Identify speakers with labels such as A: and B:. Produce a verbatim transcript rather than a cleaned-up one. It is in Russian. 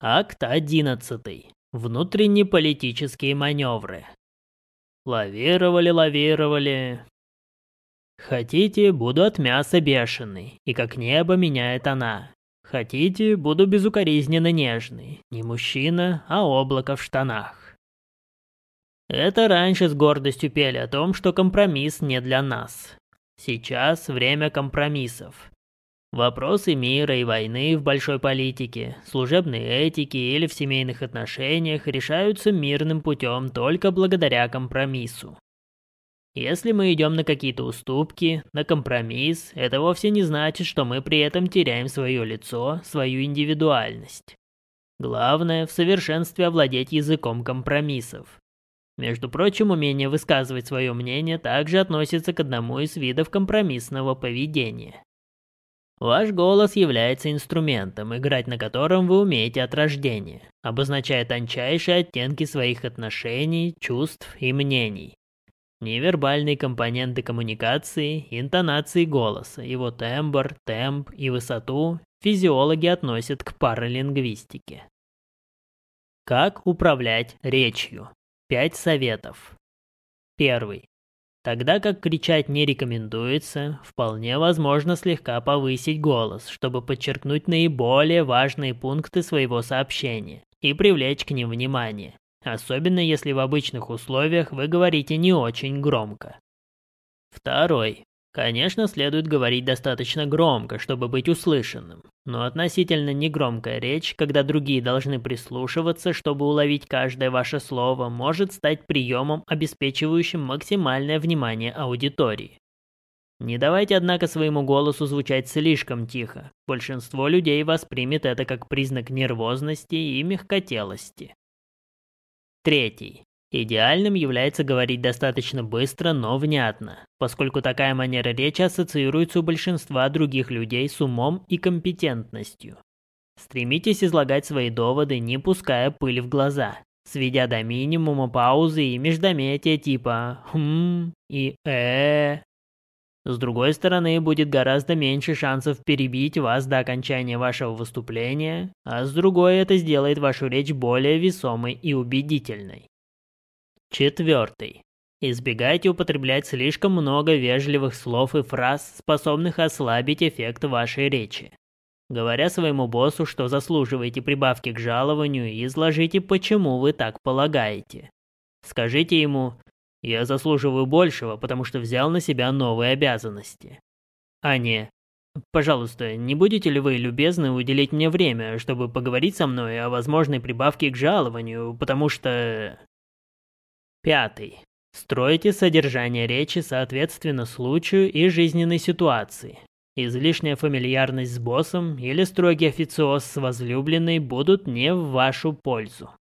A: Акт одиннадцатый. Внутренние политические маневры. Лавировали, лавировали. Хотите, буду от мяса бешеный, и как небо меняет она. Хотите, буду безукоризненно нежный, не мужчина, а облако в штанах. Это раньше с гордостью пели о том, что компромисс не для нас. Сейчас время компромиссов. Вопросы мира и войны в большой политике, служебной этике или в семейных отношениях решаются мирным путем только благодаря компромиссу. Если мы идем на какие-то уступки, на компромисс, это вовсе не значит, что мы при этом теряем свое лицо, свою индивидуальность. Главное в совершенстве овладеть языком компромиссов. Между прочим, умение высказывать свое мнение также относится к одному из видов компромиссного поведения. Ваш голос является инструментом, играть на котором вы умеете от рождения, обозначая тончайшие оттенки своих отношений, чувств и мнений. Невербальные компоненты коммуникации, интонации голоса, его тембр, темп и высоту физиологи относят к паралингвистике. Как управлять речью? Пять советов. Первый. Тогда как кричать не рекомендуется, вполне возможно слегка повысить голос, чтобы подчеркнуть наиболее важные пункты своего сообщения и привлечь к ним внимание, особенно если в обычных условиях вы говорите не очень громко. Второй. Конечно, следует говорить достаточно громко, чтобы быть услышанным, но относительно негромкая речь, когда другие должны прислушиваться, чтобы уловить каждое ваше слово, может стать приемом, обеспечивающим максимальное внимание аудитории. Не давайте, однако, своему голосу звучать слишком тихо. Большинство людей воспримет это как признак нервозности и мягкотелости. Третий. Идеальным является говорить достаточно быстро, но внятно, поскольку такая манера речи ассоциируется у большинства других людей с умом и компетентностью. Стремитесь излагать свои доводы, не пуская пыль в глаза, сведя до минимума паузы и междометия типа «хм» и «э». С другой стороны, будет гораздо меньше шансов перебить вас до окончания вашего выступления, а с другой это сделает вашу речь более весомой и убедительной. Четвертый. Избегайте употреблять слишком много вежливых слов и фраз, способных ослабить эффект вашей речи. Говоря своему боссу, что заслуживаете прибавки к жалованию, изложите, почему вы так полагаете. Скажите ему «Я заслуживаю большего, потому что взял на себя новые обязанности». А не «Пожалуйста, не будете ли вы любезны уделить мне время, чтобы поговорить со мной о возможной прибавке к жалованию, потому что...» Пятый. Стройте содержание речи соответственно случаю и жизненной ситуации. Излишняя фамильярность с боссом или строгий официоз с возлюбленной будут не в вашу пользу.